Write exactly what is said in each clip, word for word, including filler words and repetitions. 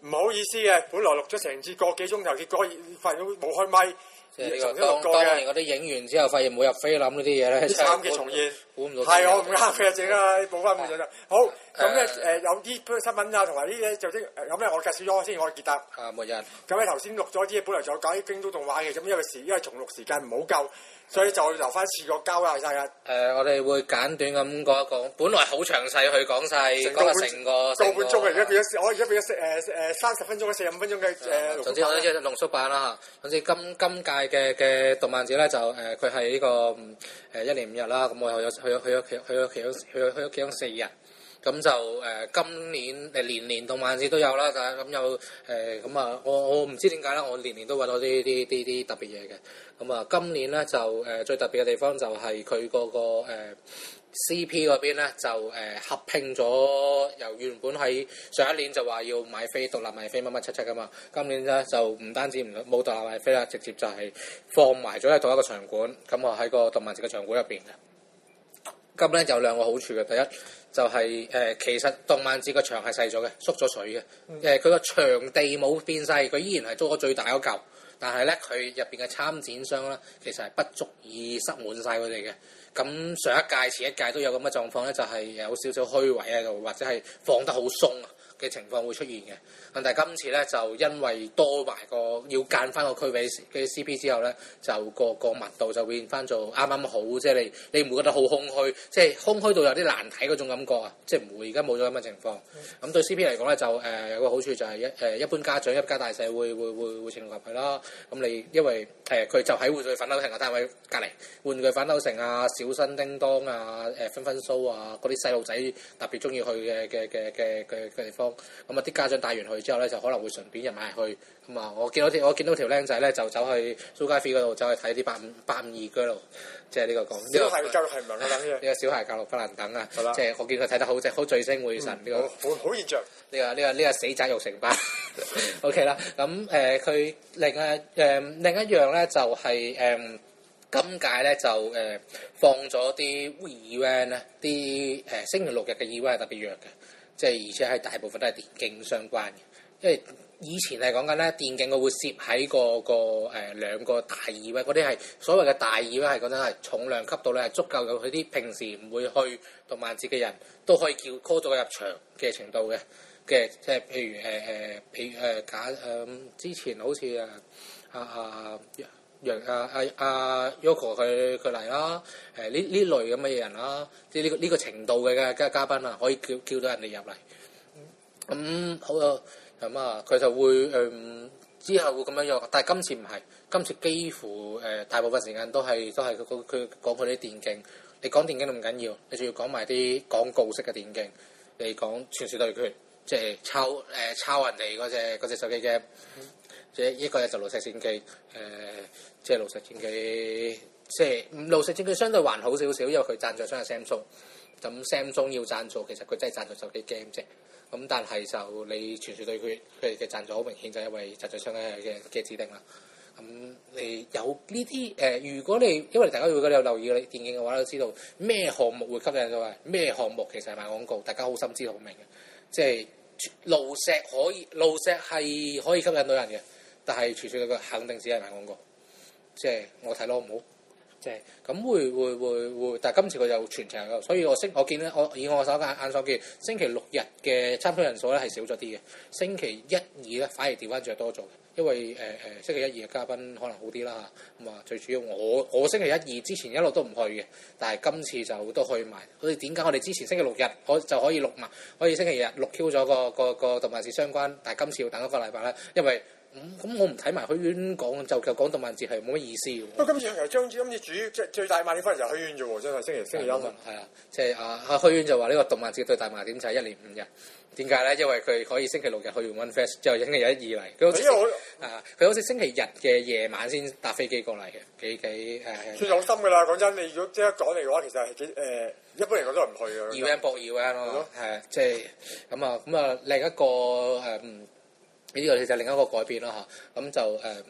唔好意思嘅，本來錄咗成節個幾鐘頭，結果發現冇開咪。 即係呢個當當年嗰啲影完之後，發現冇入菲林呢啲嘢咧， 慘嘅重現， 估唔到。 係我唔啱嘅整啊，補翻換咗啦。好，咁咧誒有啲新聞啊，同埋呢啲就即咁咧，我介紹咗先，我傑達。 啊，末日。 咁咧頭先錄咗啲嘢，本來仲有搞啲京都動畫嘅，咁因為時因為重錄時間唔好夠。所以就留翻一次過交代晒啦。誒、 呃，我哋會簡短咁講一講，本來好詳細去講晒，講下成個個半鐘嘅，而家變咗，我而家變咗誒誒三十分鐘、四十五分鐘嘅誒。 總之我呢隻濃縮版啦嚇。總之今今屆嘅嘅動漫節咧就誒佢係呢個誒、呃、一年五日啦，咁我有去咗去咗去咗其中去咗去咗其中四日。咁就誒、呃、今年誒年年動漫節都有啦，就係咁有誒咁啊！我我唔知點解啦，我年年都揾到啲啲啲啲特別嘢嘅。咁啊，今年咧就誒、呃、最特別嘅地方就係佢嗰個、呃、C P 嗰邊咧就誒、呃、合拼咗，由原本喺上一年就話要買飛獨立買飛乜乜七七噶嘛，今年咧就唔單止唔冇獨立買飛啦，直接就係放埋咗喺同一個場館，咁我喺個動漫節嘅場館入邊嘅。咁咧有兩個好處嘅，第一就係、是、誒、呃、其實動漫節個場係細咗嘅，縮咗水嘅。誒佢個場地冇變細，佢依然係租咗最大嗰嚿，但係咧佢入邊嘅參展商咧，其實係不足以塞滿晒佢哋嘅。咁上一屆、前一屆都有咁嘅狀況咧，就係、是、有少少虛位喺度，或者係放得好鬆啊嘅情況會出現嘅。但係今次咧就因為多埋個要間翻個區俾嘅 C P 之後咧，就個個密度就變翻做啱啱好，即係你你唔會覺得好空虛，即係空虛到有啲難睇嗰種感覺啊！即係唔會而家冇咗咁嘅情況。咁、嗯、對 C P 嚟講咧就誒、呃、有個好處就係一誒一般家長一家大細會會會會情入去啦。咁你因為誒佢、呃、就喺玩具反斗城嘅單位隔離，玩具反斗城啊、小新叮當啊、誒分分蘇啊嗰啲細路仔特別中意去嘅嘅嘅嘅嘅嘅地方。咁啊啲家長帶完去之後咧，就可能會順便入埋去。咁啊，我見到條我見到條僆仔咧，就走去蘇家飛嗰度走去睇啲八五八五二居咯，即係呢個講。 小孩教育係唔能夠等嘅。 呢個小孩教育不能等啊！ 吧即係我見佢睇得好正，好聚精會神呢、嗯這個。 好好現象。 呢、這個呢、這個呢、這個死宅育成班。O K 啦，咁誒佢另一誒、呃、另一樣咧就係、是、誒、呃、今屆咧就誒、呃、放咗啲 event 咧，啲誒星期六日嘅 event 係特別弱嘅。即係而且係大部分都係電競相關嘅，因為以前係講緊咧電競佢會攝喺個個誒、呃、兩個大二位，嗰啲係所謂嘅大二位係講真係重量級度咧係足夠有佢啲平時唔會去動漫節嘅人都可以叫 call 咗佢入場嘅程度嘅嘅，即係譬如誒誒、呃、譬如誒、呃、假誒、呃、之前好似啊啊啊楊啊啊啊 Yoko 佢佢嚟啦，誒呢呢類咁嘅人啦，即係呢個呢個程度嘅嘅嘉賓啊，可以叫叫到人哋入嚟。咁、嗯、好啊，咁啊佢就會誒、嗯、之後會咁樣樣，但係今次唔係，今次幾乎誒、呃、大部分時間都係都係佢佢講佢啲電競。你講電競都唔緊要，你仲要講埋啲廣告式嘅電競。你講傳說對決，即係抄誒、呃、抄人哋嗰隻嗰隻手機 game。即係一個咧就爐石戰記，誒、呃，即係爐石戰記，即係爐石戰記相對還好少少，因為佢贊助商係 Samsung，咁 Samsung 要贊助，其實佢真係贊助手機 game 啫。咁但係就你傳説對佢佢哋嘅贊助好明顯，就係因為贊助商嘅嘅嘅指定啦。咁你有呢啲誒？如果你因為大家如果你有留意你電競嘅話，都知道咩項目會吸引到，咩項目其實係賣廣告，大家好心知肚明嘅。即係爐石可以，爐石係可以吸引到人嘅。但係傳説佢肯定只係賣廣告，即係我睇咯，唔好，即係咁會會會會，但係今次佢就全場，所以我星我見咧，我以我手眼眼所見，星期六日嘅參賽人數咧係少咗啲嘅，星期一二咧反而調翻轉多咗嘅，因為誒誒、呃、星期一二嘅嘉賓可能好啲啦嚇，咁啊最主要我我星期一二之前一路都唔去嘅，但係今次就都去埋。好似點解我哋之前星期六日可就可以錄埋，可以星期日錄 Q 咗個個個動漫節相關，但係今次要等一個禮拜咧，因為咁咁、嗯、我唔睇埋虛淵講就就講動漫節係冇乜意思嘅。不過今次又將今次主即係最大賣點翻嚟就係虛淵啫喎，真係星期星期一啊。 係啊，即係啊啊虛淵就話呢個動漫節最大賣點就係一年五日。點解咧？因為佢可以星期六日去完 One Fest，之後星期一二嚟。佢好似啊，佢好似星期日嘅夜晚先搭飛機過嚟嘅，幾幾誒。算有心㗎啦，講真，你如果即刻講嚟嘅話，其實係幾誒、呃，一般嚟講都係唔去嘅。 event 博 event 咯，係啊，即係咁啊，咁啊另一個誒嗯。呢個就另一個改變啦嚇，咁就誒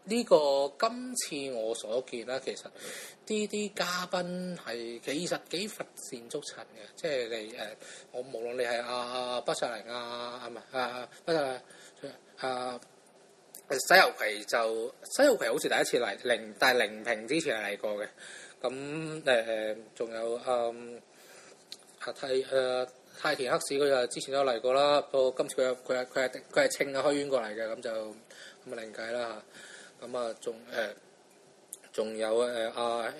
呢個今次我所見啦，其實呢啲嘉賓係其實幾乏善足陳嘅，即係你誒，我無論你係阿阿畢卓寧啊，係咪啊不啊啊西遊葵就西遊葵好似第一次嚟零，但係零平之前係嚟過嘅。咁誒仲有嗯啊太誒太田克史佢就之前都嚟過啦，不過今次佢佢係佢係佢係稱啊開院過嚟嘅，咁就咁啊另計啦嚇。咁啊，仲誒，仲有誒阿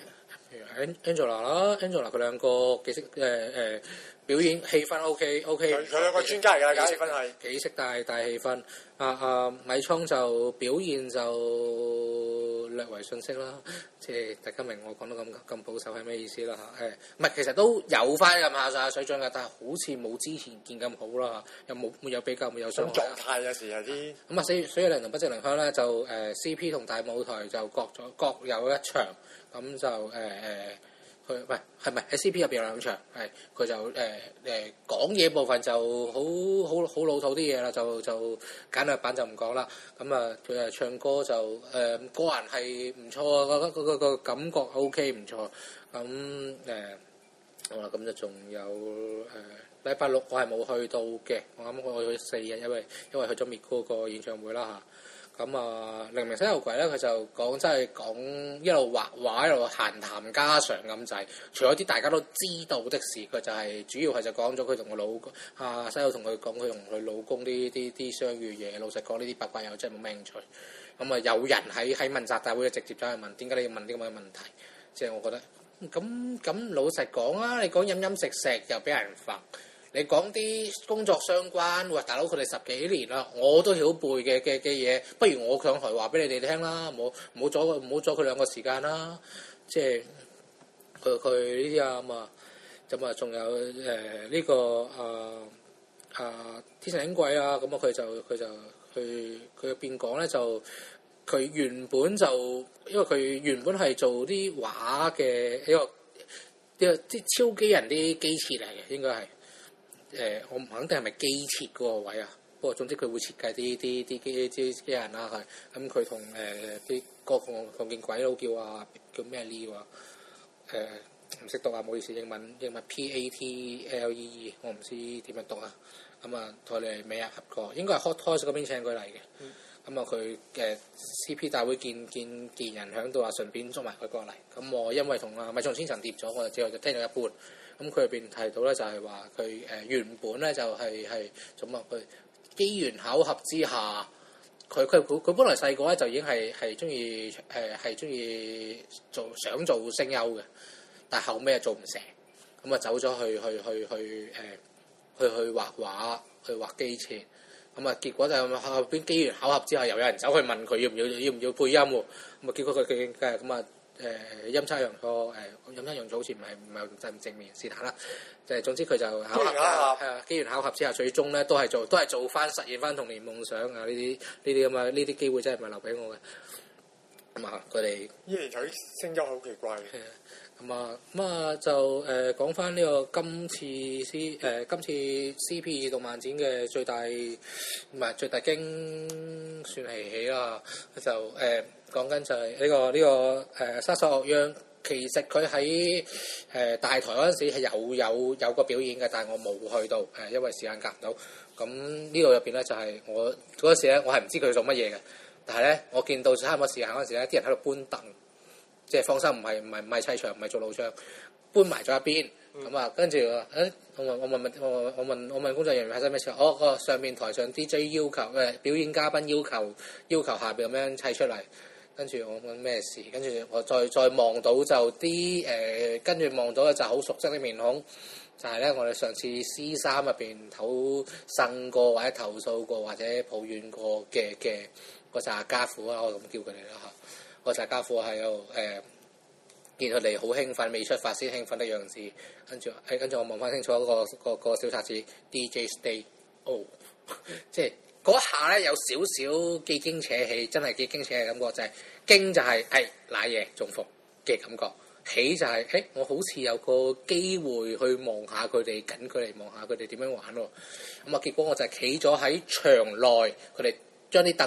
Angela 啦 ，Angela 佢兩個幾識誒誒表演氣氛 OK OK， 佢兩個專家嚟㗎，搞氣氛係幾識帶帶氣氛。阿阿米倉就表現就略為遜色啦，即係大家明我講得咁咁保守係咩意思啦嚇？誒唔係，其實都有翻咁下下水準嘅，但係好似冇之前見咁好啦嚇，又冇冇有比較冇有傷害。狀態有時有啲咁啊，所以所以靈同不正靈香咧就誒、呃、C P 同大舞台就各咗各有一場，咁就誒誒。呃佢唔係係咪喺 C P 入邊有兩場？係佢就誒誒、呃、講嘢部分就好好好老土啲嘢啦，就就簡略版就唔講啦。咁啊佢誒唱歌就誒、呃、個人係唔錯啊，覺得個個感覺 OK 唔錯。咁誒、呃、好啦，咁就仲有誒禮拜六我係冇去到嘅，我啱啱我去四日，因為因為去咗 Miku 個演唱會啦嚇。咁啊，黎明西遊鬼咧，佢就講真係講一路畫畫一路閒談家常咁滯。除咗啲大家都知道的事，佢就係、是、主要係就講咗佢同個老公啊西友同佢講佢同佢老公啲啲啲相遇嘢。老實講，呢啲八卦又真係冇咩興趣。咁啊，有人喺喺問責大會直接走去問，點解你要問啲咁嘅問題？即係我覺得咁咁老實講啊，你講飲飲食食又俾人罰。你講啲工作相關，喂大佬佢哋十幾年啦，我都曉背嘅嘅嘅嘢，不如我上台話俾你哋聽啦，唔好唔好阻佢，唔好阻佢兩個時間啦。即係佢佢呢啲啊咁啊，咁啊仲有誒呢、呃這個啊啊天神英貴啊，咁啊佢就佢就佢佢入邊講咧就佢原本就因為佢原本係做啲畫嘅一個一個啲超機人啲機設嚟嘅，應該係。誒、呃，我唔肯定係咪機設嗰個位啊，不過總之佢會設計啲啲啲機機機人啦，係咁佢同誒啲個個個見鬼佬叫啊叫咩 Lee 喎？誒唔識讀啊，唔好意思，英文英文 P A T L E E， 我唔知點樣讀啊。咁啊，台嚟美日合過，應該係 Hot Toys 嗰邊請佢嚟嘅。咁啊、嗯，佢嘅 C P 大會見見見人響度話，順便捉埋佢過嚟。咁我因為同啊米松千層疊咗，我就之後就聽咗一半。咁佢入邊提到咧，就係話佢誒原本咧就係係咁啊，佢機緣巧合之下，佢佢佢佢本來細個咧就已經係係中意誒係中意做想做聲優嘅，但係後尾又做唔成，咁啊走咗去去去去誒、呃、去去畫畫去畫機設，咁啊結果就後邊機緣巧合之下，又有人走去問佢要唔要要唔要配音喎，咁啊結果佢佢嘅咁啊。誒、呃、陰差陽錯誒陰差陽錯好似唔係唔係正正面是但啦，就係總之佢就巧合係啊機緣巧合之下，最終咧都係做都係做翻實現翻童年夢想啊！呢啲呢啲咁啊呢啲機會真係唔係留俾我嘅。咁啊佢哋依然睇聲優好奇怪嘅。 咁啊咁啊就誒講翻呢個今次 C 誒、呃、今次 C P 動漫展嘅最大唔係最大驚算係喜啦，就誒。呃講緊就係呢、這個呢、這個誒、呃、殺手樂章，其實佢喺誒大台嗰陣時係有有有個表演嘅，但係我冇去到誒、呃，因為時間夾唔到。咁呢度入邊咧就係、是、我嗰陣時咧，我係唔知佢做乜嘢嘅，但係咧我見到差唔多時間嗰陣時咧，啲人喺度搬凳，即係放心，唔係唔係唔係砌牆，唔係做路障，搬埋咗一邊。咁啊、嗯，跟住誒，我問我問問我我問我問工作人員發生咩事？我、哦、個上面台上 D J 要求誒、呃、表演嘉賓要求要求下邊咁樣砌出嚟。跟住我問咩事，跟住我再再望到就啲誒、呃，跟住望到咧就好熟悉啲面孔，就係、是、咧我哋上次 C 三入邊投呻過或者投訴過或者抱怨過嘅嘅嗰紮家父啊，我咁叫佢哋啦嚇，嗰紮家父喺度誒，見佢哋好興奮，未出發先興奮的樣子，跟住誒跟住我望翻清楚嗰、那個那個那個小冊子 D J Stay， 哦，即係。嗰下咧有少少幾驚扯起，真係幾驚扯嘅感覺，就係、是、驚就係誒瀨嘢中伏嘅感覺，喜就係、是、誒、欸、我好似有個機會去望下佢哋，緊佢嚟望下佢哋點樣玩喎。咁啊結果我就係企咗喺場內，佢哋將啲凳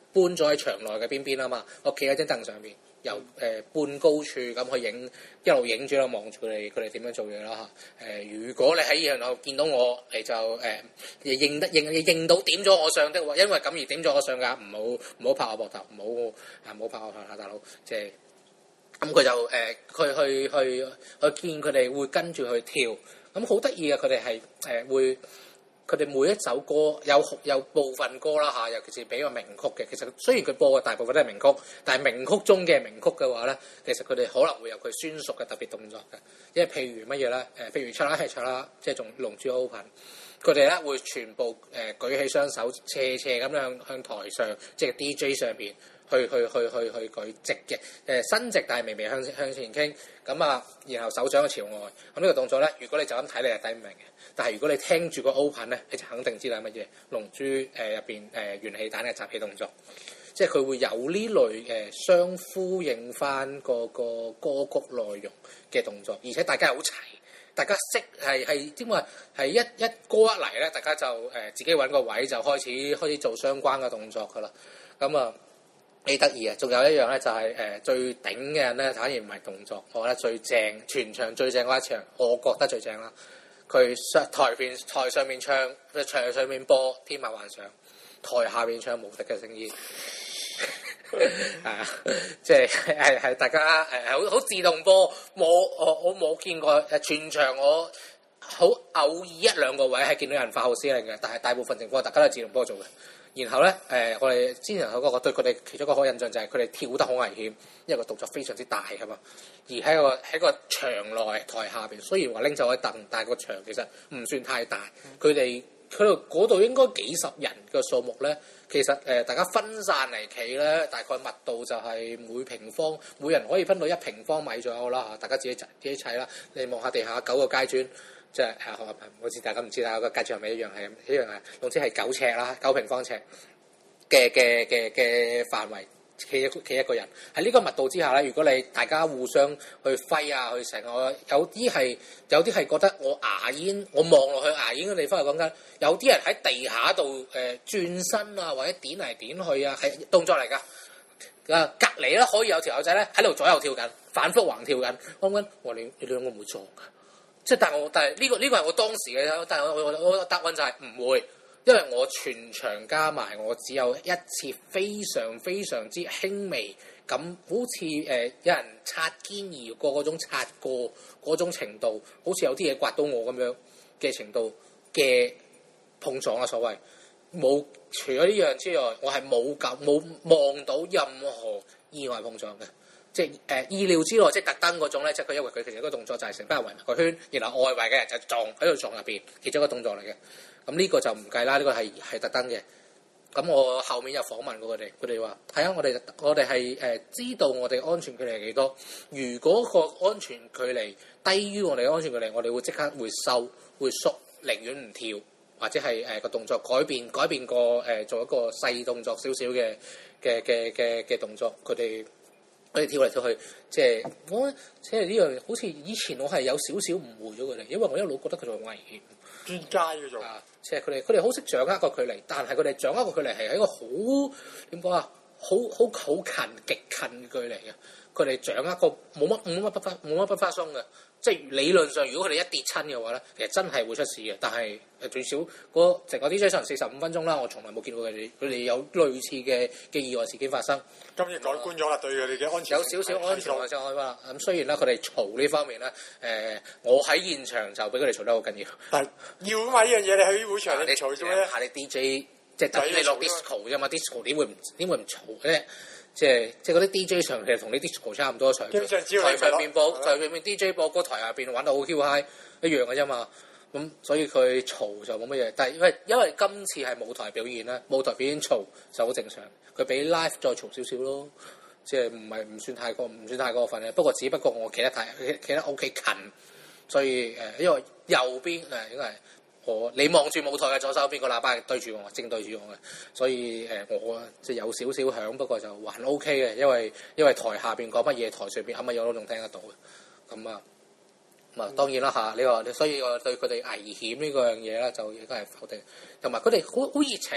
搬咗喺場內嘅邊邊啊嘛，我企喺張凳上邊，由誒、呃、半高處咁去影，一路影住啦，望住佢哋佢哋點樣做嘢啦嚇。誒、呃，如果你喺現場度見到我，你就誒、呃、認得認認到點咗我相的話，因為咁而點咗我相㗎，唔好唔好拍我膊頭，唔好啊唔好拍我頭下大佬，即係咁佢就誒佢、呃、去去去，去見佢哋會跟住去跳，咁好得意嘅，佢哋係誒會。佢哋每一首歌有有部分歌啦嚇，尤其是比較名曲嘅。其實雖然佢播嘅大部分都係名曲，但係名曲中嘅名曲嘅話咧，其實佢哋可能會有佢專屬嘅特別動作嘅。因為譬如乜嘢咧？誒、呃，譬如出啦係出啦，即係仲龍珠 Open，佢哋咧會全部誒、呃、舉起雙手，斜斜咁向向台上，即係 D J 上邊去去去去去舉直嘅誒、呃、伸直，但係微微向向前傾咁啊，然後手掌朝外。咁呢個動作咧，如果你就咁睇，你係睇唔明嘅。但係如果你聽住個 open 咧，你就肯定知道係乜嘢。龍珠誒入邊誒元氣彈嘅集氣動作，即係佢會有呢類誒、呃、相呼應翻個個歌曲內容嘅動作，而且大家係好齊，大家識係係點話係一一歌一嚟咧，大家就誒、呃、自己揾個位就開始開始做相關嘅動作噶啦。咁啊幾得意啊！仲有一樣咧就係、是、誒、呃、最頂嘅人咧，反而唔係動作，我覺得最正全場最正嗰一場，我覺得最正啦。佢上台邊台上面唱，佢場上面播《天馬幻想》，台下邊唱《無敵嘅聖衣》，係啊，即係係係大家誒好好自動播，冇我我冇見過誒全場我好偶爾一兩個位係見到人發號施令嘅，但係大部分情況大家都係自動播做嘅。然後咧，誒、呃，我哋之前有個對佢哋其中一個好印象就係佢哋跳得好危險，因為個動作非常之大㗎嘛。而喺個喺個場內台下邊，雖然話拎走一凳，但係個場其實唔算太大。佢哋佢度嗰度應該幾十人嘅數目咧，其實誒、呃、大家分散嚟企咧，大概密度就係每平方每人可以分到一平方米左右啦嚇。大家自己自己砌啦。你望下地下九個階磚。即係誒，好似大家唔知啦，個階磚係咪一樣係一樣係，總之係九尺啦，九平方尺嘅嘅嘅嘅範圍，企一企一個人喺呢個密度之下咧。如果你大家互相去揮啊，去成個有啲係有啲係覺得我牙煙，我望落去牙煙嘅地方係講緊，有啲人喺地下度誒轉身啊，或者點嚟點去啊，係動作嚟㗎。啊，隔離咧可以有條友仔咧喺度左右跳緊，反覆橫跳緊。我問我你你兩個唔會撞㗎？即係，但係我但係呢、這個呢、這個係我當時嘅，但係我我我答案就係唔會，因為我全場加埋我只有一次非常非常之輕微咁，好似誒、呃、有人擦肩而過嗰種擦過嗰種程度，好似有啲嘢刮到我咁樣嘅程度嘅碰撞啊，所謂冇除咗呢樣之外，我係冇感冇望到任何意外碰撞嘅。即係誒、呃、意料之內，即係特登嗰種咧，即係佢因為佢其實個動作就係成班人圍埋個圈，然後外圍嘅人就撞喺度撞入邊，其中一個動作嚟嘅。咁呢個就唔計啦，呢、這個係係特登嘅。咁我後面有訪問過佢哋，佢哋話係啊，我哋我哋係誒知道我哋安全距離係幾多。如果個安全距離低於我哋嘅安全距離，我哋會即刻會收會縮，寧願唔跳，或者係誒個動作改變改變個誒、呃、做一個細動作少少嘅嘅嘅嘅嘅動作，佢哋。佢哋跳嚟跳去，即係我即係呢樣，好似以前我係有少少誤會咗佢哋，因為我一路覺得佢哋危險。 專家嘅做啊，即係佢哋佢哋好識掌握個距離，但係佢哋掌握個距離係喺一個好點講啊，好好好近極近嘅距離嘅。佢哋掌握個冇乜冇乜不發冇乜不發生嘅。即係理論上，如果佢哋一跌親嘅話咧，其實真係會出事嘅。但係誒最少嗰成個 D J 場四十五分鐘啦，我從來冇見過佢哋佢哋有類似嘅嘅意外事件發生。 今日改觀咗啦，對佢哋嘅安全有少少安全嘅就可以話。咁雖然咧，佢哋嘈呢方面咧，誒、呃，我喺現場就俾佢哋嘈得好緊要。但係要啊嘛呢樣嘢，你去會場你嘈做咩？下你 D J 即係等你落 disco 啫嘛 ，disco 點會唔點會唔嘈咧？即係即係嗰啲 D J 場其實同啲 disco 差唔多場，台上面播台上面 D J 播歌，台下邊玩到好 Q high 一樣嘅啫嘛。咁所以佢嘈就冇乜嘢，但係因為因為今次係舞台表演咧，舞台表演嘈就好正常。佢比 live 再嘈少少咯，即係唔係唔算太過唔算太過分嘅。不過只不過我企得太企得 OK 近，所以誒、呃、因為右邊誒應該係。我你望住舞台嘅左手邊個喇叭係對住我，正對住我嘅，所以誒、呃、我即係有少少響，不過就還 OK 嘅，因為因為台下邊講乜嘢，台上邊啱乜嘢我都仲聽得到嘅，咁啊咁啊當然啦嚇，你話你所以我對佢哋危險呢個樣嘢咧就應該係否定，同埋佢哋好好熱情啊，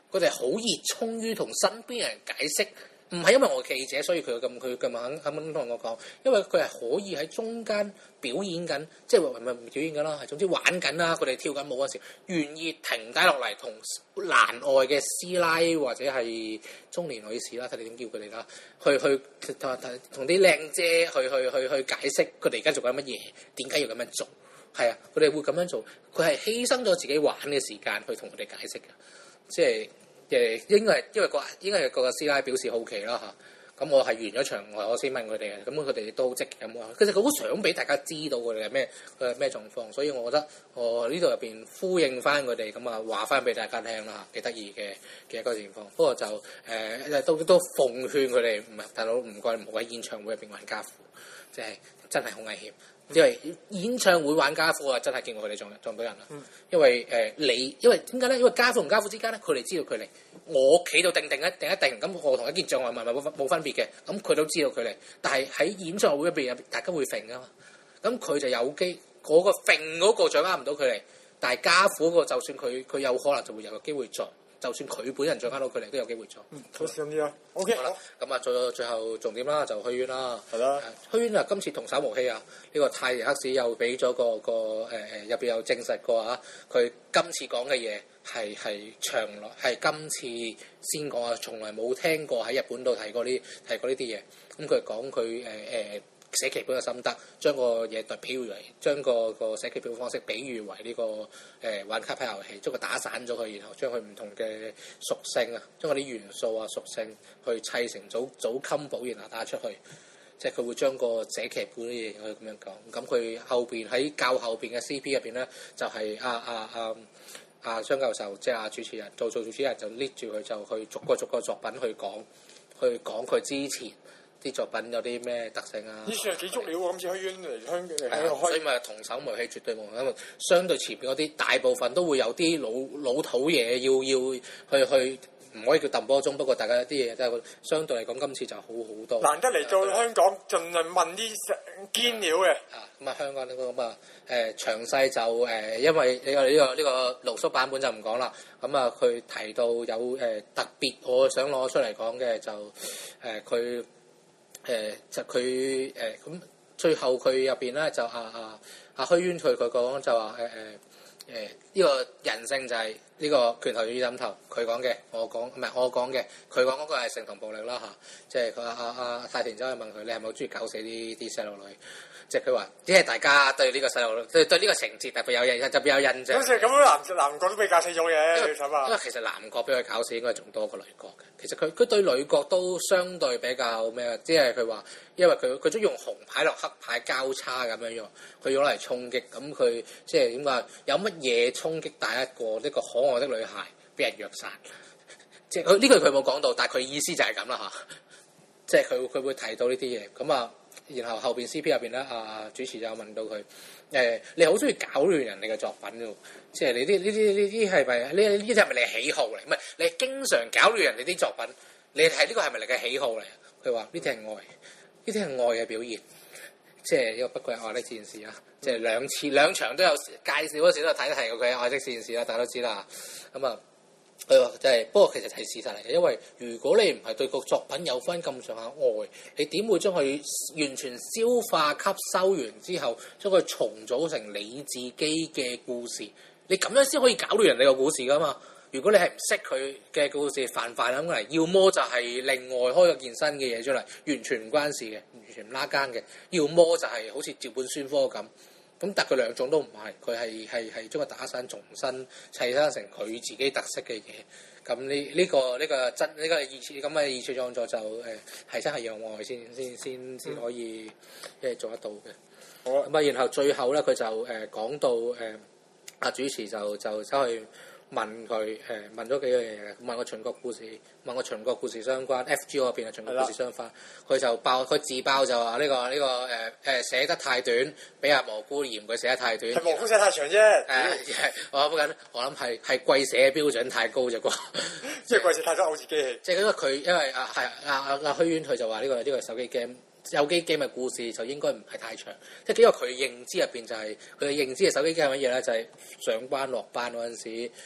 佢哋好熱衷於同身邊人解釋。唔係因為我係記者，所以佢咁佢咁肯肯同我講，因為佢係可以喺中間表演緊，即係唔係唔表演緊啦，係總之玩緊啦。佢哋跳緊舞嗰時，願意停低落嚟同欄外嘅師奶或者係中年女士啦，睇你點叫佢哋啦，去去同啲靚姐去去去去解釋佢哋而家做緊乜嘢，點解要咁樣做？係啊，佢哋會咁樣做，佢係犧牲咗自己玩嘅時間去同佢哋解釋嘅，即係。誒應該係因為個應該係個個師奶表示好奇啦嚇，咁我係完咗場外我先問佢哋嘅，咁佢哋都好積極咁話，其實佢好想俾大家知道佢哋係咩佢係咩狀況，所以我覺得我呢度入邊呼應翻佢哋，咁啊話翻俾大家聽啦嚇，幾得意嘅嘅一個情況。不過就誒、呃、都都奉勸佢哋唔係大佬唔該唔好喺演唱會入邊玩家父，即係真係好危險。因為演唱會玩家父啊，真係見過佢哋撞撞到人啦。嗯、因為誒、呃、你，因為點解咧？因為家父同家父之間咧，佢哋知道距離。我企到定定一定一定，咁我同一件障礙物咪冇冇分別嘅。咁佢都知道距離。但係喺演唱會入邊，大家會揈噶嘛。咁佢就有機嗰、嗰個揈嗰個掌握唔到距離，但係家父嗰個就算佢佢有可能就會有個機會撞。就算佢本人掌握到距離，都有機會撞。 嗯，好少啲啦。O K， 好啦，咁啊，最最後重點啦，就虛淵啦。 係啦。 虛淵啊，今次童叟無欺啊！呢、這個太陽黑市又俾咗個個誒誒入邊有證實過啊，佢今次講嘅嘢係係長來係今次先講啊，從來冇聽過喺日本度提過呢提過呢啲嘢。咁佢講佢誒誒寫劇本嘅心得，將個嘢代比喻為將個個寫劇本方式比喻為呢、這個誒、呃、玩卡牌遊戲，將佢打散咗佢，然後將佢唔同嘅屬性啊，將嗰啲元素啊屬性去砌成組組 combo，然後打出去。即係佢會將個寫劇本啲嘢可以咁樣講。咁佢後邊喺較後邊嘅 C P 入邊咧，就係阿阿阿阿張教授，即係阿主持人做做主持人就拎住佢就去逐個逐個作品去講，去講佢之前啲作品有啲咩特性啊？呢算係幾足料喎！今次虛淵嚟香嚟喺度開，所以咪童叟無欺絕對冇，因為相對前邊嗰啲大部分都會有啲老老土嘢要要去去，唔可以叫揼波鐘。不過大家啲嘢都係相對嚟講，今次就好好多。 難得嚟到香港，盡量問啲堅料嘅。 啊，咁啊香港呢個咁啊誒詳細就誒、呃，因為呢個呢個呢個露宿版本就唔講啦。咁啊，佢提到有誒、呃、特別，我想攞出嚟講嘅就誒佢。呃誒、呃、就佢誒咁最後佢入邊咧就啊啊啊虛淵佢佢講就話誒誒誒呢個人性就係呢個拳頭與枕頭，佢講嘅我講唔係我講嘅，佢講嗰個係性同暴力啦嚇，即係佢阿阿阿太田走去問佢你係咪好中意搞死啲啲細路女？即係佢話，只係大家對呢個細路對對呢個情節特別有印象，特別有印象。 好似咁樣男男角都俾搞死咗嘅， 因為因為其實男角俾佢搞死應該仲多過女角嘅。其實佢佢對女角都相對比較咩啊？即係佢話，因為佢佢中意用紅牌落黑牌交叉咁樣用，佢用嚟衝擊。咁佢即係點講？有乜嘢衝擊大一個呢個可愛的女孩俾人虐殺？即係佢呢句佢冇講到，但係佢意思就係咁啦嚇。即係佢佢會提到呢啲嘢咁啊。然後後邊 C P 入邊咧，啊主持就問到佢誒、欸，你好中意搞亂人哋嘅作品㗎，即係你啲呢啲呢啲係咪呢呢啲係咪你嘅喜好嚟？唔係你經常搞亂人哋啲作品，你睇呢個係咪你嘅喜好嚟？佢話呢啲係愛，呢啲係愛嘅表現，即係呢個不愧係愛的戰士啊！即係兩次兩場都有介紹嗰時都有睇提過佢係愛的戰士啦，大家都知啦。咁啊。佢話就係，不過其實係事實嚟嘅，因為如果你唔係對個作品有翻咁上下愛，你點會將佢完全消化吸收完之後，將佢重組成你自己嘅故事？你咁樣先可以搞亂人哋個故事噶嘛？如果你係唔識佢嘅故事，泛泛咁嚟，要麼就係另外開咗件新嘅嘢出嚟，完全唔關事嘅，完全唔拉更嘅；要麼就係好似照本宣科咁。咁但佢兩種都唔係，佢係係係將佢打散重新砌生成佢自己特色嘅嘢。咁呢呢個呢、呢個真呢、呢個二次咁嘅二次創作就誒係、呃、真係用愛先先先先可以誒做得到嘅。好咁啊，然後最後咧佢就誒、呃、講到誒阿、呃、主持就就走去問佢誒、呃、問咗幾個嘢嘅，問個秦國故事，問個秦國故事相關 F G O 嗰邊嘅秦國故事相關，佢的就爆佢自爆就話呢、呢個呢、呢個誒誒、呃、寫得太短，俾阿蘑菇嫌佢寫得太短， 係蘑菇寫太長啫。誒、呃， 我諗緊，我諗係係貴寫嘅標準太高啫啩， 即係貴寫太多好似機器。 即係因為佢因為啊係啊啊啊虛淵佢就話呢、呢個呢、呢個手機 game 手機 game 嘅故事就應該唔係太長，即係因為佢認知入邊就係佢嘅認知嘅手機 game 係乜嘢咧？就係、是、上班落班嗰陣時。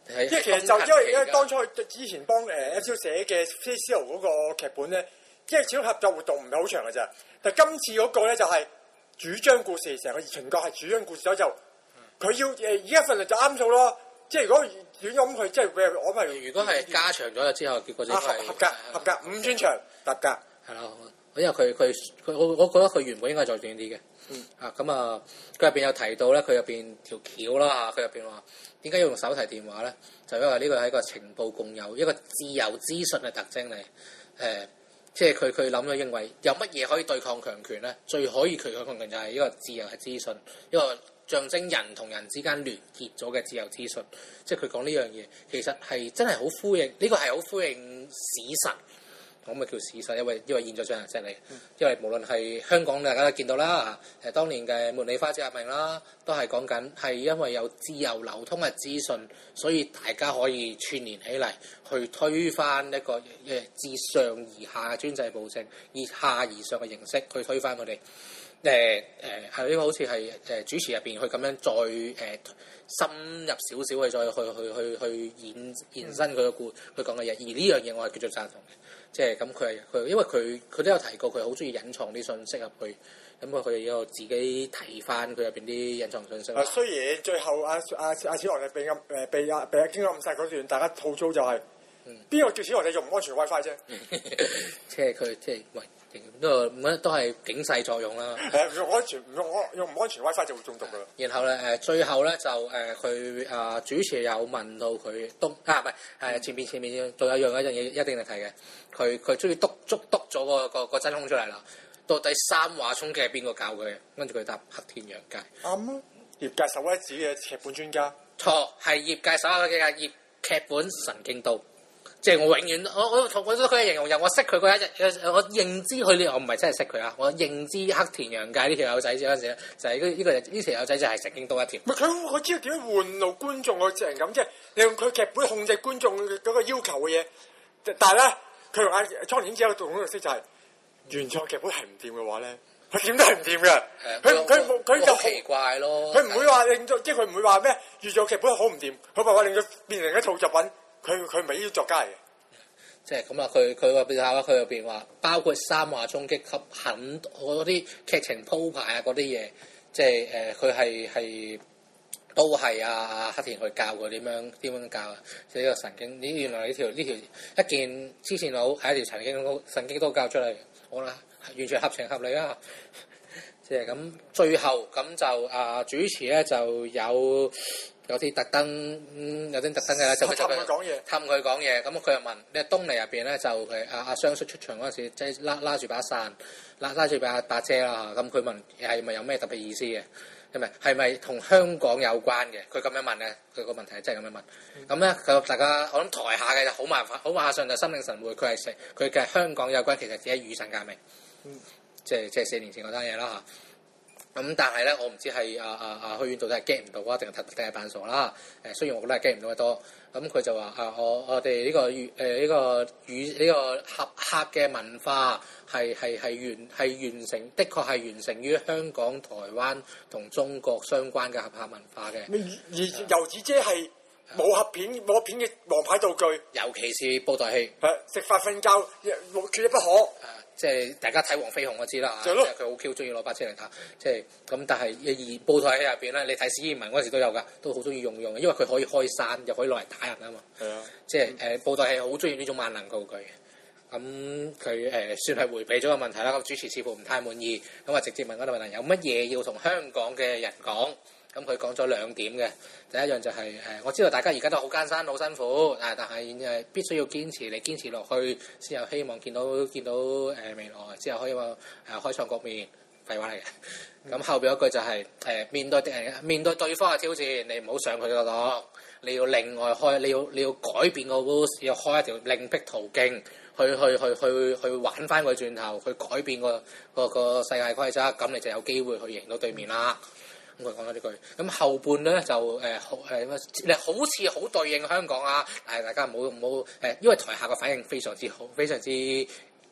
因為其實就因為因為當初佢之前幫誒 F C 寫嘅 Face Zero 嗰個劇本咧，即係始終合作活動唔係好長嘅咋。但係今次嗰個咧就係主張故事，成個秦國係主張故事，所以就佢要誒而家份量就啱數咯。即係如果亂咁佢即係我咪如果係加長咗咗之後，結果就係合格合格五專長合格。 係啦，因為佢佢佢我我覺得佢原本應該再短啲嘅。嗯啊咁啊，佢入邊有提到咧，佢入邊條橋啦嚇，佢入邊話點解要用手提電話咧？就因為呢個係一個情報共有一個自由資訊嘅特徵嚟。誒、呃，即係佢佢諗咗認為有乜嘢可以對抗強權咧？最可以對抗強權就係一個自由嘅資訊，一個象徵人同人之間聯結咗嘅自由資訊。即係佢講呢樣嘢，其實係真係好呼應，呢、這個係好呼應史實。咁咪叫事實，因為因為現在進行式嚟，因為無論係香港大家都見到啦，誒當年嘅茉莉花節革命啦，都係講緊係因為有自由流通嘅資訊，所以大家可以串聯起嚟去推翻一個誒自上而下嘅專制暴政，以下而上嘅形式去推翻佢哋。誒誒係呢個好似係誒主持入邊去咁樣再誒、呃、深入少少去再去去去去延延伸佢嘅故佢講嘅嘢，而呢樣嘢我係叫做贊同嘅。即係咁，佢係佢，因為佢佢都有提過，佢好中意隱藏啲信息入去，咁佢佢有自己提翻佢入邊啲隱藏信息。啊， 雖然最後阿阿阿小王就被暗誒被阿被阿經暗殺嗰段，大家吐槽就係、是，邊個、嗯、叫小王你用唔安全 WiFi 啫？ 即係佢即係喂，都唔都係警世作用啦。 誒唔用安全唔用安用唔安全 WiFi 就會中毒噶啦。 然後咧誒，最後咧就誒佢啊主持有問到佢督啊唔係誒前面前面仲有一樣一樣嘢一定要提嘅。佢佢中意篤捉篤咗個個個真空出嚟啦，到底三話衝擊係邊個教佢？跟住佢答黑田洋介。啱啊！業界首屈一指嘅劇本專家。錯，係業界首屈一指嘅業劇本神經刀。即係我永遠我我同我覺得佢嘅形容人，我識佢嗰一日，我認知佢呢，我唔係真係識佢啊！我認知黑田洋介呢條友仔嗰陣時咧，就係呢個呢條友仔就係神經刀一條。唔係佢，我知道點樣玩弄觀眾嘅情感，即係你用佢劇本控制觀眾嗰個要求嘅嘢，但係咧。佢同阿莊連之後同嗰個識就係原創劇本係唔掂嘅話咧，佢點都係唔掂嘅。佢佢冇佢就奇怪咯。佢唔會話令到，即係佢唔會話咩原創劇本好唔掂，佢話話令佢變成一套作品。佢佢唔係呢啲作家嚟嘅。即係咁啊！佢佢話變下啦，佢入邊話包括三話衝擊及很多嗰啲劇情鋪排啊嗰啲嘢，即係誒佢係係。都係啊！黑田去教佢點樣點樣教啊！即係呢個神經，呢原來呢條呢條一件黐線佬係一條神經刀神經刀教出嚟，好啦，完全合情合理啦。即係咁，最後咁就啊主持咧就有有啲特登、嗯，有啲特登嘅咧就氹佢講嘢，氹佢講嘢。咁佢又問，呢東尼入邊咧就誒阿阿雙叔出場嗰陣時，即係拉拉住把傘，拉拉住把把遮啦。咁佢問係咪有咩特別意思嘅？係咪係咪同香港有關嘅？佢咁樣問咧，佢個問題真係咁樣問。咁咧、嗯，佢大家我諗台下嘅就好麻煩，好馬上就心領神會。佢係食佢嘅香港有關，其實只係雨傘革命，嗯、即係即係四年前嗰單嘢啦嚇。咁、嗯、但係咧，我唔知係阿阿阿虛遠到底係 get 唔到啊，定係定係扮傻啦。誒，雖然我覺得係 get 唔到得多。咁、嗯、佢就話啊，我我哋呢、呢個誒呢、呃呢個與呢、呢個合客嘅文化係係係完係完成，的確係完成於香港、台灣同中國相關嘅合客文化嘅。而遊子姐係武俠片武俠片嘅王牌道具，尤其是布袋戲。係食飯瞓覺缺一不可。即係大家睇黃飛鴻我知啦，即係佢好 Q 中意攞把遮嚟打，即係咁。但係而布袋戲入邊咧，你睇史艷文嗰陣時都有㗎，都好中意用用嘅，因為佢可以開山，又可以攞嚟打人啊嘛。係啊，即係誒布袋戲好中意呢種萬能道具嘅。咁佢誒算係迴避咗個問題啦。咁主持似乎唔太滿意，咁啊直接問嗰度問題有乜嘢要同香港嘅人講？咁佢講咗兩點嘅，第一樣就係、是、誒，我知道大家而家都好艱辛、好辛苦，啊，但係誒必須要堅持，你堅持落去先有希望見到見到誒未來，之後可以話誒開創局面，廢話嚟嘅。咁、嗯、後邊一句就係、是、誒面對敵人、面對對方嘅挑戰，你唔好上佢個當，你要另外開，你要你要改變個 rules， 要開一條另辟途徑，去去去去去玩翻佢轉頭，去改變個個個世界規則，咁你就有機會去贏到對面啦。咁佢講咗呢句，咁後半咧就誒誒，你、呃、好似好對應香港啊！誒，大家唔好唔好誒，因為台下嘅反應非常之好，非常之誒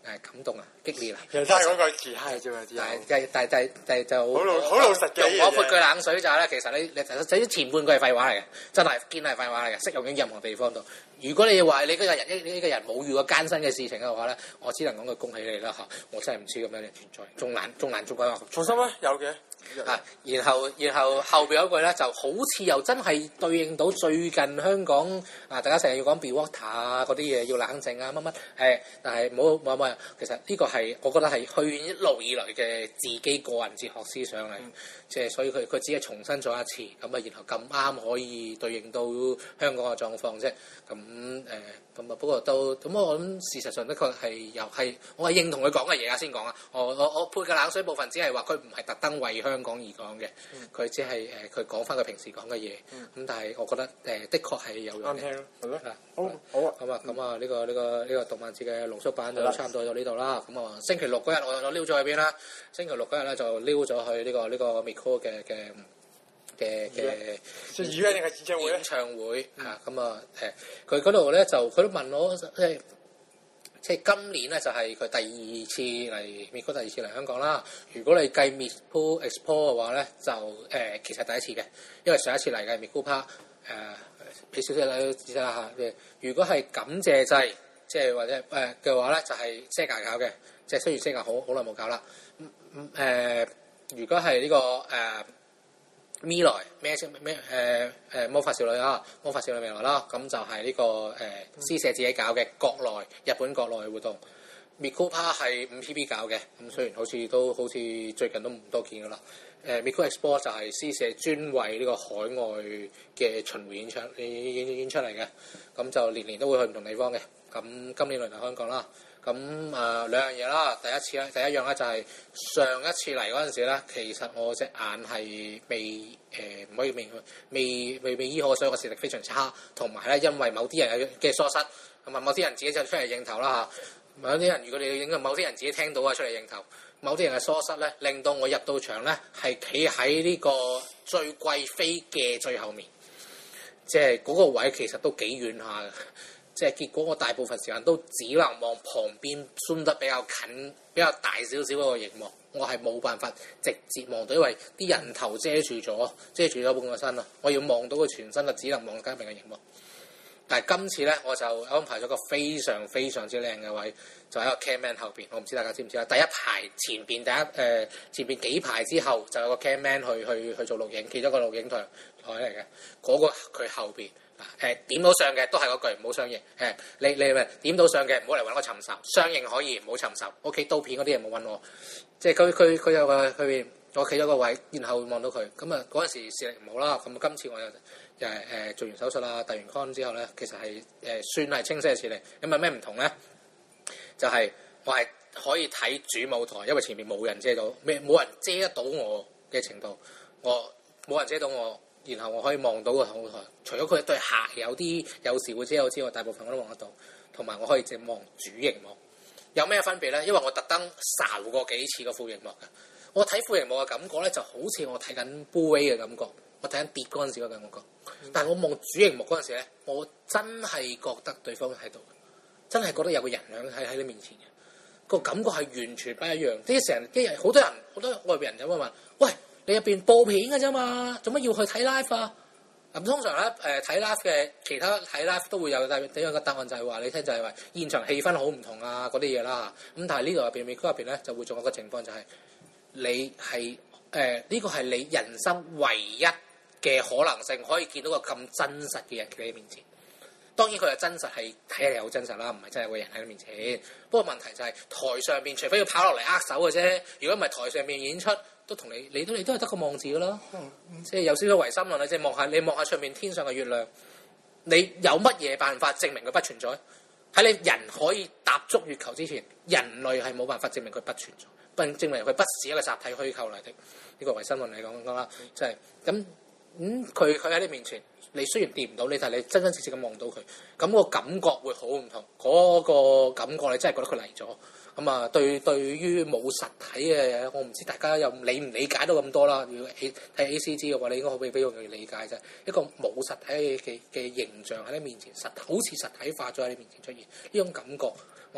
感動啊，激烈啊。 其實都係嗰個自嗨啫嘛， 但係但係但係但係就好老好老實嘅嘢。 我潑句冷水就係咧，其實你你睇啲前半句係廢話嚟嘅，真係堅係廢話嚟嘅，適用於任何地方度。如果你話你嗰個人呢呢個人冇遇過艱辛嘅事情嘅話咧，我只能講句恭喜你啦嚇！我真係唔知咁樣嘅存在，仲難仲難捉鬼話。 放心啦，有嘅。 啊，然後然後後邊嗰句咧就好似又真係對應到最近香港啊，大家成日要講 be water 啊嗰啲嘢要冷靜啊乜乜誒，但係冇冇冇，其實呢個係我覺得係去一路以來嘅自己個人哲學思想嚟，即係、嗯、所以佢佢只係重新咗一次咁啊，然後咁啱可以對應到香港嘅狀況啫，咁誒咁啊不過都咁我諗事實上的確係又係我係認同佢講嘅嘢啊先講啊，我我我配嘅冷水部分只係話佢唔係特登為香港而講嘅，佢、嗯、只係誒佢講翻佢平時講嘅嘢，咁、嗯、但係我覺得誒、呃、的確係有用嘅。啱聽咯，係咯，好，好啊，咁啊咁啊呢個呢、這個呢、這個動漫節嘅濃縮版就差唔多到呢度啦。咁啊星期六嗰日我我溜咗去邊啦？星期六嗰日咧就溜咗去呢、這個呢、這個 Miko 嘅嘅嘅嘅即係演定係演唱會咧？演唱會嚇咁啊誒，佢嗰度咧就佢都問我即係。即係今年咧就係、是、佢第二次嚟 Miko 第二次嚟香港啦。如果你計 Miko Expo 嘅話咧，就誒、呃、其實第一次嘅，因為上一次嚟嘅 Miko Park 誒俾少少啦，知啦嚇。如果係感謝祭，即係或者誒嘅、呃、話咧，就係 Sega 搞嘅，即係雖然 Sega 好好耐冇搞啦。誒、呃，如果係呢、這個誒。呃未來咩咩誒誒魔法少女啊，魔法少女未來啦，咁就係呢、這個誒師社自己搞嘅國內日本國內活動。Miko Park 係五 P B 搞嘅，咁雖然好似都好似最近都唔多見噶啦。誒、呃、Miko Expo 就係師社專為呢個海外嘅巡迴演唱演演演出嚟嘅，咁就年年都會去唔同地方嘅。咁今年嚟到香港啦。咁啊、呃、兩樣嘢啦，第一次咧，第一樣咧就係上一次嚟嗰陣時咧，其實我隻眼係未誒唔、呃、可以未未未未醫好，所以個視力非常差，同埋咧因為某啲人嘅疏失，同埋某啲人自己就出嚟應頭啦嚇，某啲人如果你影，某啲人自己聽到啊出嚟應頭，某啲人嘅疏失咧，令到我入到場咧係企喺呢個最貴飛嘅最後面，即係嗰個位其實都幾遠下嘅。即係結果，我大部分時間都只能望旁邊 zoom 得比較近、比較大少少嗰個熒幕，我係冇辦法直接望到，因為啲人頭遮住咗，遮住咗半個身啊！我要望到佢全身，就只能望街邊嘅熒幕。但係今次咧，我就安排咗個非常非常之靚嘅位，就喺個 camman 後邊。我唔知大家知唔知啊？第一排前邊第一誒、呃、前邊幾排之後就有個 camman 去去去做錄影，企咗個錄影台台嚟嘅，嗰、那個佢後邊。誒、呃、點到相嘅都係嗰句，唔好相認。誒、呃、你你咪點到相嘅，唔好嚟揾我尋仇。相認可以，唔好尋仇。O K 刀片嗰啲人冇揾我。即係佢佢佢有個佢我企咗個位，然後望到佢。咁啊嗰陣時視力唔好啦。咁今次我又又係誒做完手術啦，戴完 con 之後咧，其實係誒、呃、算係清晰嘅視力。咁有咩唔同咧？就係、是、我係可以睇主舞台，因為前面冇人遮到，咩冇人遮得到我嘅程度，我冇人遮到我。然後我可以望到個舞台，除咗佢對鞋有啲有時會遮到之外，大部分我都望得到。同埋我可以直望主熒幕，有咩分別咧？因為我特登睄過幾次個副熒幕嘅，我睇副熒幕嘅感覺咧，就好似我睇緊 Blu-ray 嘅感覺，我睇緊碟嗰陣時嘅感覺。但係我望主熒幕嗰陣時咧，我真係覺得對方喺度，真係覺得有個人喺喺喺你面前嘅，個感覺係完全不一樣。啲成啲人好多人好多外邊人就會問：喂，你入邊播片嘅啫嘛，做乜要去睇 live 啊？咁通常咧誒睇 live 嘅，其他睇 live 都會有第第一個答案就係話你聽就係話現場氣氛好唔同啊嗰啲嘢啦。咁但係呢度入邊 Miko 入邊咧就會仲有個情況就係、是、你係誒呢個係你人生唯一嘅可能性，可以見到個咁真實嘅人企喺你面前。當然佢係真實係睇下你好真實啦，唔係真係有個人喺你面前。不過問題就係、是、台上邊除非要跑落嚟握手嘅啫，如果唔係台上邊演出。都同你，你都你都係得個望字噶啦，嗯嗯、即係有少少唯心論啦，即係望下你望下出面天上嘅月亮，你有乜嘢辦法證明佢不存在？喺你人可以踏足月球之前，人類係冇辦法證明佢不存在，不證明佢不是一個集體虛構嚟的。呢、這個唯心論嚟講講啦，即係咁咁佢佢喺你面前，你雖然掂唔到你，但係你真真切切咁望到佢，咁、那個感覺會好唔同。嗰、那個感覺你真係覺得佢嚟咗。咁啊、嗯，對對於冇實體嘅嘢，我唔知大家又理唔理解到咁多啦。如果睇 A C G 嘅話，你應該好比比較容易理解啫。一個冇實體嘅嘅形象喺你面前，實好似實體化咗喺你面前出現，呢種感覺，我覺得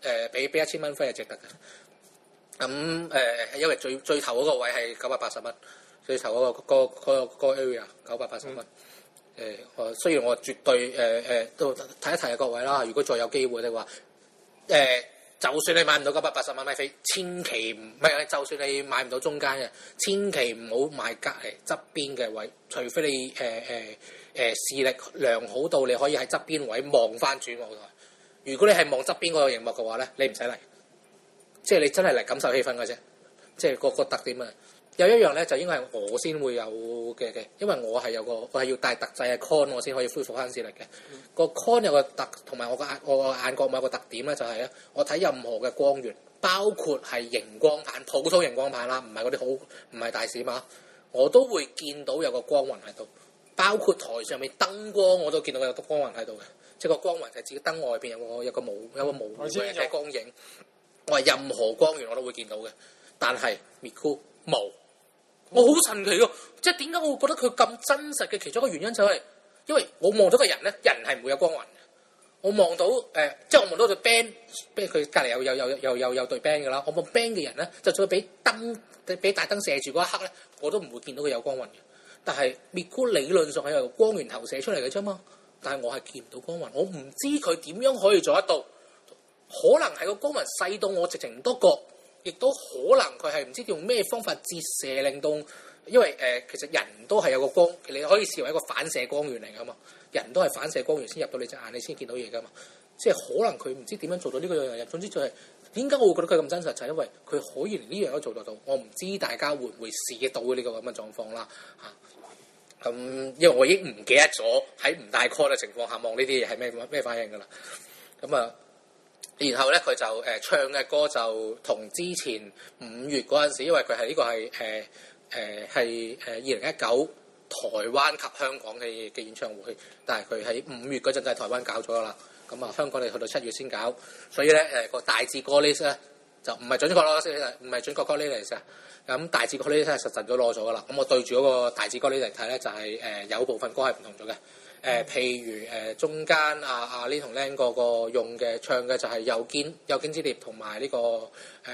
誒俾俾一千蚊飛係值得嘅。咁、嗯、誒、呃，因為最最頭嗰個位係九百八十蚊，最頭嗰、嗰個嗰、嗰個嗰、嗰個 area 九百八十蚊。誒、嗯，我、呃、雖然我絕對誒誒、呃、都睇一睇啊各位啦，如果再有機會嘅話，誒、呃。就算你買唔到九百八十蚊買飛，千祈唔係，就算你買唔到中間嘅，千祈唔好買隔離側邊嘅位，除非你誒誒誒視力良好到你可以喺側邊位望翻轉舞台。如果你係望側邊嗰個熒幕嘅話咧，你唔使嚟，即係你真係嚟感受氣氛嘅啫。即係個個特點啊！有一樣咧就應該係我先會有嘅嘅，因為我係有個我係要帶特製嘅 con 我先可以恢復翻視力嘅。嗯、個 con 有個特同埋我個眼我個眼角某個特點咧就係、是、咧，我睇任何嘅光源，包括係熒光棒、普通熒光棒啦，唔係嗰啲好唔係大閃嘛，我都會見到有個光暈喺度。包括台上面燈光我都見到有個光暈喺度嘅，即係個光暈係自己燈外邊有個有個模有個模糊嘅光影。我係任何光源我都會見到嘅，但係 Miku 冇。我好神奇喎！即係點解我會覺得佢咁真實嘅其中一個原因就係，因為我望到個人咧，人係唔會有光暈嘅。我望到誒、呃，即係我望到對 band，譬如佢隔離有有有有有有對 band 嘅啦。我望 band 嘅人咧，就算俾燈俾大燈射住嗰一刻咧，我都唔會見到佢有光暈嘅。但係 Miku 理論上係由光源投射出嚟嘅啫嘛，但係我係見唔到光暈，我唔知佢點樣可以做得到。可能係個光暈細到我直情唔多覺。亦都可能佢係唔知用咩方法折射，令到因為誒、呃、其實人都係有個光，你可以視為一個反射光源嚟噶嘛。人都係反射光源先入到你隻眼，你先見到嘢噶嘛。即係可能佢唔知點樣做到呢個樣嘢。總之就係點解我會覺得佢咁真實，就係、是、因為佢可以連呢樣都做得到。我唔知大家會唔會試到呢個咁嘅狀況啦嚇。咁、嗯、因為我已經唔記得咗喺唔帶 con 嘅情況下望呢啲嘢係咩咩反應噶啦。咁啊〜然後咧，佢就誒、呃、唱嘅歌就同之前五月嗰陣時，因為佢係呢個係誒誒係誒二零一九台灣及香港嘅嘅演唱會，但係佢喺五月嗰陣就係台灣搞咗啦。咁啊，香港你去到七月先搞，所以咧誒個大致歌 list 咧就唔係準確咯，唔係準確歌 list 嚟嘅。咁大致歌 list 係實陣都攞咗噶啦。咁我對住嗰個大致歌 list 嚟睇咧，就係、是、誒、呃、有部分歌係唔同咗嘅。誒、呃，譬如誒、呃、中間阿阿 Lin 同 Len 個個用嘅唱嘅就係右肩右肩之蝶同埋呢個誒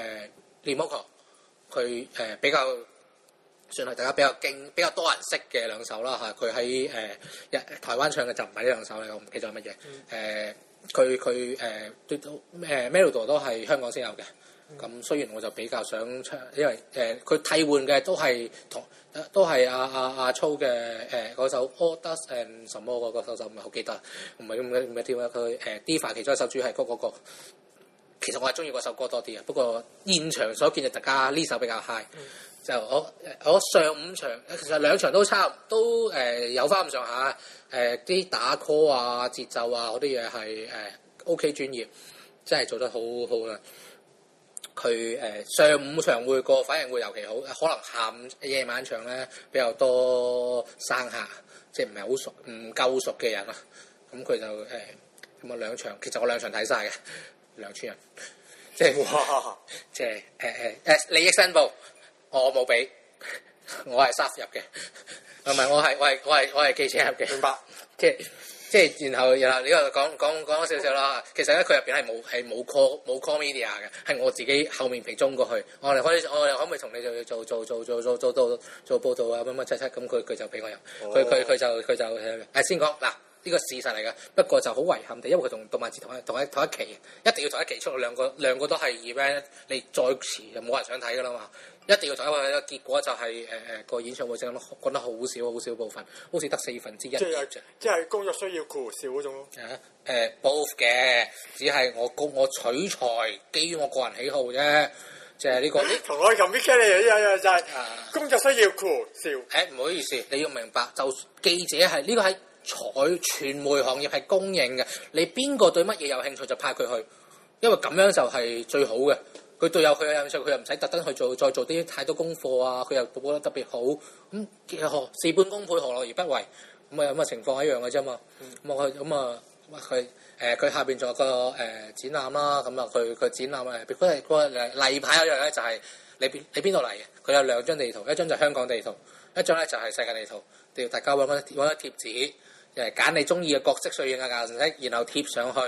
Limoko， 佢誒比較算係大家比較經比較多人識嘅兩首啦嚇。佢喺誒日台灣唱嘅就唔係呢兩首嚟，我唔記得咗乜嘢。誒佢佢誒都都誒 Melody 都係香港先有嘅。咁、嗯、雖然我就比較想唱，因為誒佢、呃、替換嘅都係同都係阿阿阿粗嘅誒嗰首 All Dust and 什麼嗰個首首唔係好記得，唔係唔係唔係跳啊佢誒 Diva 其中一首主題曲嗰、那個，其實我係中意嗰首歌多啲啊。不過現場所見就大家呢首比較 high，、嗯、就我我上五場其實兩場都差都誒、呃、有翻咁上下誒啲打 call 啊節奏啊嗰啲嘢係誒 OK 專業，真係做得好好啦。佢誒、呃、上午場會個反應會尤其好，可能下午夜晚場咧比較多生客，即係唔係好熟、唔夠熟嘅人啊。咁佢就誒咁啊兩場，其實我兩場睇晒嘅兩村人，即係哇，即係誒誒誒利益申報，我冇俾，我係 staff 入嘅，唔係我係我係我係我係記者入嘅，明白？即係。即係然後然後呢個講講講少少啦。其實咧佢入邊係冇係冇 call 冇 call media 嘅，係我自己後面皮中過去。我哋可以我哋可唔可以同你做做做做做做做做做報導啊乜乜七七咁佢佢就俾我入。佢佢佢就佢就誒先講嗱呢個事實嚟㗎。不過就好遺憾地，因為佢同動漫節同一同一同一期，一定要同一期出，兩個兩個都係 event，你再遲就冇人想睇㗎啦嘛。一定要同一個結果就係誒誒個演唱會整得講得好少好少部分，好似得四分之一。即係即係工作需要酷笑嗰種咯。 誒誒 both 嘅，只係我我我取材基於我個人喜好啫，即係呢個。 同我同 Micky 嚟一樣就係工作需要酷笑。誒唔好意思，你要明白，就記者係呢個係採傳媒行業係公認嘅，你邊個對乜嘢有興趣就派佢去，因為咁樣就係最好嘅。佢對有佢嘅興趣，佢又唔使特登去做，再做啲太多功課啊！佢又報得特別好，咁何事半功倍，何樂而不為？咁啊咁嘅情況一樣嘅啫嘛。咁啊咁啊，佢誒佢下邊仲有個誒、呃、展覽啦。咁啊佢佢展覽誒，佢係個例牌一樣咧，就係你邊你邊度嚟嘅？佢有兩張地圖，一張就係香港地圖，一張咧就係世界地圖。要大家揾揾揾啲貼紙，誒揀你中意嘅角色、類型嘅顏色，然後貼上去。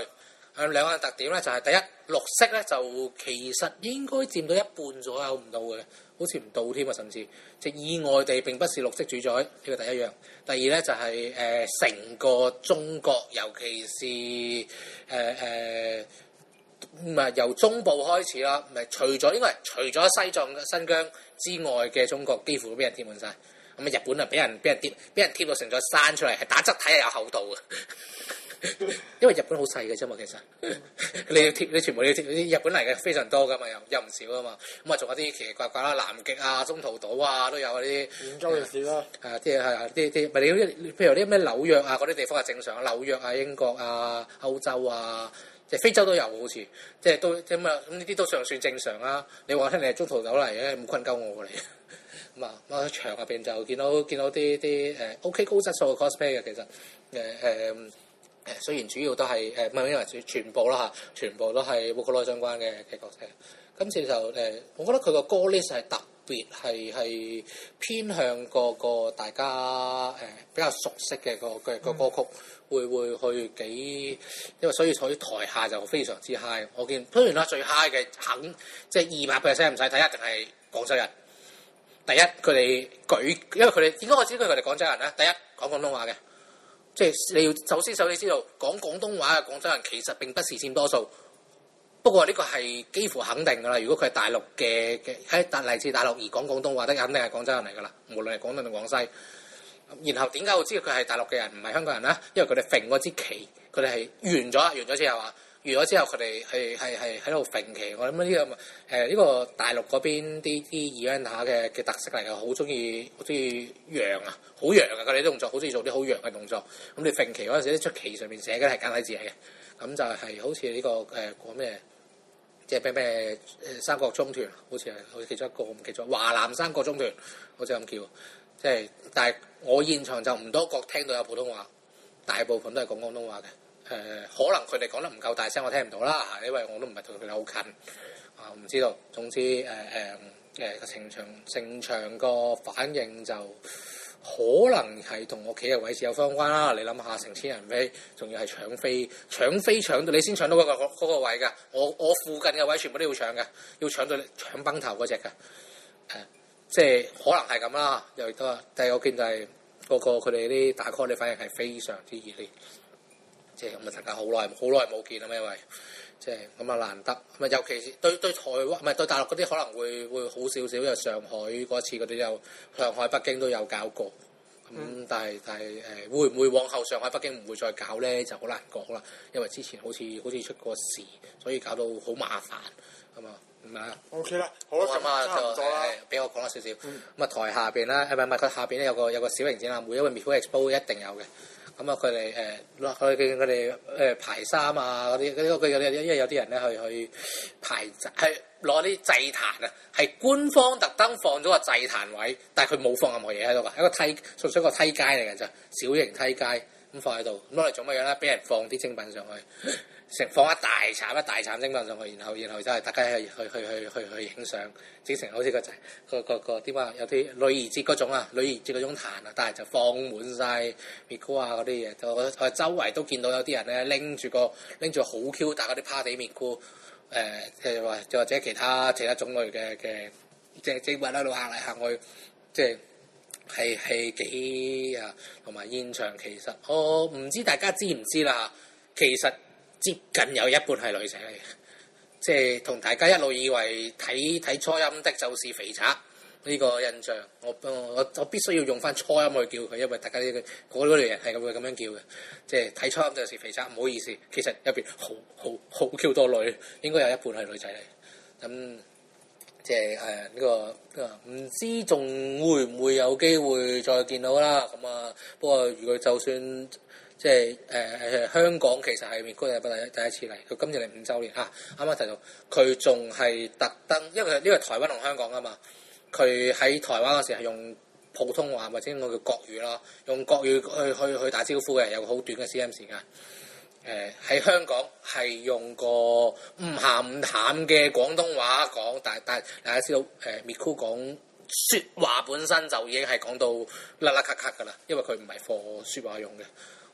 誒兩個特點咧就係、是、第一，綠色咧就其實應該佔到一半左右唔到嘅，好似唔到添啊，甚至即係意外地並不是綠色主宰，呢個第一樣。第二咧就係誒成個中國，尤其是誒誒唔係由中部開始啦，唔係除咗應該係除咗西藏、新疆之外嘅中國，幾乎都俾人貼滿晒。咁啊日本啊俾人俾人貼俾人貼到成座山出嚟，係打側睇係有厚度嘅。因為日本好細嘅啫嘛，其實你要貼你全部你要貼啲日本嚟嘅非常多噶嘛，又又唔少啊嘛。咁啊，仲有啲奇奇怪怪啦，南極啊、中途島啊都有嗰啲。 遠洲嘅事啦。 係啊，啲係啊，啲啲咪你譬如啲咩紐約啊嗰啲地方係正常，紐約啊、英國啊、歐洲啊，即係非洲都有好似，即係都咁啊咁呢啲都尚算正常啦。你話聽你係中途島嚟嘅，唔困鳩我過嚟。咁啊，我喺場入邊就見到見到啲啲誒 OK 高質素嘅 cosplay 嘅，其實誒誒。呃誒雖然主要都係誒唔係因為全全部啦嚇，全部都係 Vocaloid 相關嘅嘅角色。今次就誒、呃，我覺得佢個歌 list 係特別係係偏向個個大家誒、呃、比較熟悉嘅個嘅個歌曲，會會去幾，因為所以喺台下就非常之 high。我見當然啦，最 high 嘅肯即係二百 percent 唔使睇，一定係廣州人。第一佢哋舉，因為佢哋點解我知佢哋廣州人咧？第一講廣東話嘅。即係你要首先首先知道講廣東話嘅廣州人其實並不是佔多數，不過呢個係幾乎肯定㗎啦。如果佢係大陸嘅嘅喺大嚟自大陸而講廣東話的，肯定係廣州人嚟㗎啦。無論係廣東定廣西。然後點解我知道佢係大陸嘅人唔係香港人咧？因為佢哋揈嗰支旗，佢哋係完咗完咗之後啊，完咗之後佢哋係係係喺度揈旗。我諗呢、這個誒呢、呃這個大陸嗰邊啲啲 event 嘅嘅特色嚟嘅，好中意好中意揚啊！好揚啊！佢哋啲動作好中意做啲好揚嘅動作。咁你揈旗嗰陣時，啲出旗上面寫嘅係簡體字嚟嘅。咁就係好似呢、這個誒講咩，即係咩咩誒三國中團，好似係好似其中一個，唔記得咗華南三國中團，好似咁叫。即係，但係我現場就唔多覺聽到有普通話，大部分都係講廣東話嘅。誒、呃，可能佢哋講得唔夠大聲，我聽唔到啦。因為我都唔係同佢哋好近，啊、呃，唔知道。總之誒誒誒個成場成場個反應就可能係同我企嘅位置有相關啦。你諗下，成千人飛，仲要係搶飛，搶飛搶到你先搶到嗰、嗰個嗰個位㗎。我我附近嘅位全部都要搶嘅，要搶到搶崩頭嗰隻㗎。誒、呃。即係可能係咁啦，又亦都，但係我見就係個個佢哋啲打 call 嘅反應係非常之熱烈，即係咁啊！大家好耐好耐冇見啦，因為即係咁啊難得，咁啊尤其是對對台灣唔係對大陸嗰啲可能會會好少少，因為上海嗰次嗰啲有上海、北京都有搞過，咁、嗯、但係但係誒、呃、會唔會往後上海、北京唔會再搞咧？就好難講啦，因為之前好似好似出過事，所以搞到好麻煩咁啊。唔係啊 ，OK 啦，好啦， 咁啊就誒俾我講多少少。咁啊台下邊咧，誒唔係唔係佢下邊咧有個有個小型展覽會，因為 Miku Expo 一定有嘅。咁啊佢哋誒佢佢佢哋誒排衫啊嗰啲嗰啲佢有啲因為有啲人咧去去排係攞啲祭壇啊，係官方特登放咗個祭壇位，但係佢冇放任何嘢喺度㗎，一個梯純粹一個梯階嚟嘅啫，小型梯階咁放喺度，攞嚟做乜嘢咧？俾人放啲精品上去。成放一大鏟一大鏟精品上去，然後然後就係大家去去去去去去影相，整成好似個仔個個個點啊？有啲女兒節嗰種啊，女兒節嗰種壇啊，但係就放滿晒 Miku 啊嗰啲嘢，我我周圍都見到有啲人咧拎住個拎住好 Q 大嗰啲 party Miku，誒誒或或者其他其他種類嘅嘅即係精品喺度行嚟行去，即係係係幾啊？同埋現場其實我唔知大家知唔知啦，其實。接近有一半係女仔嚟嘅，即係同大家一路以為睇睇初音的就是肥賊呢個印象，我我我必須要用翻初音去叫佢，因為大家呢個嗰類人係咁會咁樣叫嘅，即係睇初音就是肥賊，唔好意思，其實入邊好好好 Q 多女，應該有一半係女仔嚟，咁即係誒呢個唔知仲會唔會有機會再見到啦，咁啊不過如果就算。即係誒誒香港其實係 Miku 第一第一次嚟，佢今年嚟五週年啊！啱啱提到佢仲係特登，因為因為台灣同香港啊嘛，佢喺台灣嗰時係用普通話或者我叫國語啦，用國語去去去打招呼嘅，有個好短嘅 C M 時間。誒、呃、喺香港係用個唔鹹唔淡嘅廣東話講，但但大家知道誒 Miku 講説話本身就已經係講到甩甩咳咳㗎啦，因為佢唔係課説話用嘅。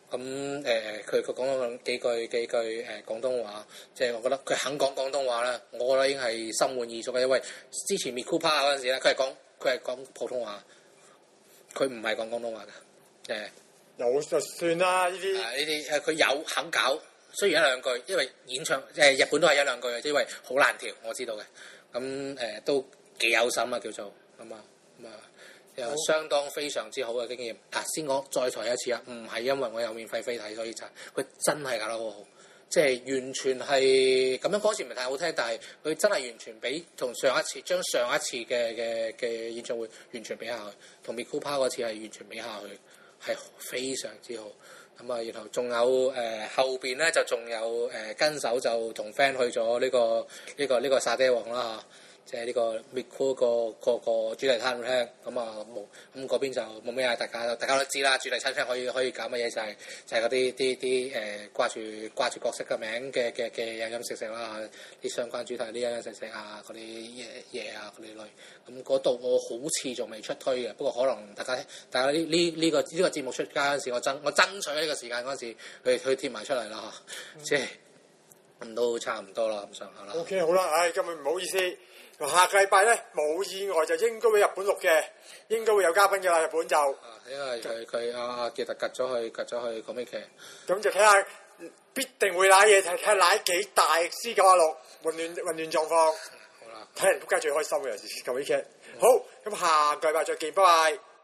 咁誒，佢佢講咗幾句幾句誒、呃、廣東話，即係我覺得佢肯講廣東話咧，我覺得已經係心滿意足嘅。因為之前 Miku Park 嗰陣時咧，佢係講佢係講普通話，佢唔係講廣東話嘅。誒， 有就算啦呢啲。 呢啲誒佢有肯搞，雖然一兩句，因為演唱誒、呃、日本都係一兩句嘅，因為好難調，我知道嘅。咁誒、呃、都幾有心啊，叫做咁啊咁啊。有相當非常之好嘅經驗。嗱，先講再提一次啊，唔係因為我有免費飛睇，所以就佢真係搞得好好，即係完全係咁樣歌詞唔係太好聽，但係佢真係完全比同上一次將上一次嘅嘅嘅演唱會完全比下去，同 Miku Park 嗰次係完全比下去，係非常之好。咁啊，然後仲有誒、呃、後邊咧就仲有誒、呃、跟手就同 friend 去咗呢、呢個呢、呢個呢、呢個沙爹王啦嚇。即係呢個 Miku 個個個主題餐廳，咁啊冇咁嗰邊就冇咩啊，大家大家都知啦。主題餐廳可以可以搞乜嘢就係、是、就係嗰啲啲啲誒掛住掛住角色嘅名嘅嘅嘅飲飲食食啦，啲相關主題啲飲飲食食啊，嗰啲嘢嘢啊嗰啲類。咁嗰度我好似仲未出推嘅，不過可能大家大家呢呢呢個呢、呢個節目出街嗰陣時，我爭我爭取呢個時間嗰陣時去去貼埋出嚟啦嚇，即係咁都差唔多啦咁上下啦。 OK 好啦，唉、哎，今日唔好意思。下個禮拜咧冇意外就應該會日本錄嘅，應該會有嘉賓嘅啦。日本就， 啊，因為佢佢阿阿傑特趌咗去趌咗去講咩劇， 咁就睇下必定會瀨嘢，睇睇下瀨幾大 C 九啊六混亂混亂狀況。 好啦， 睇人仆街最開心嘅尤其是講咩劇。好，咁下個禮拜再見，拜拜。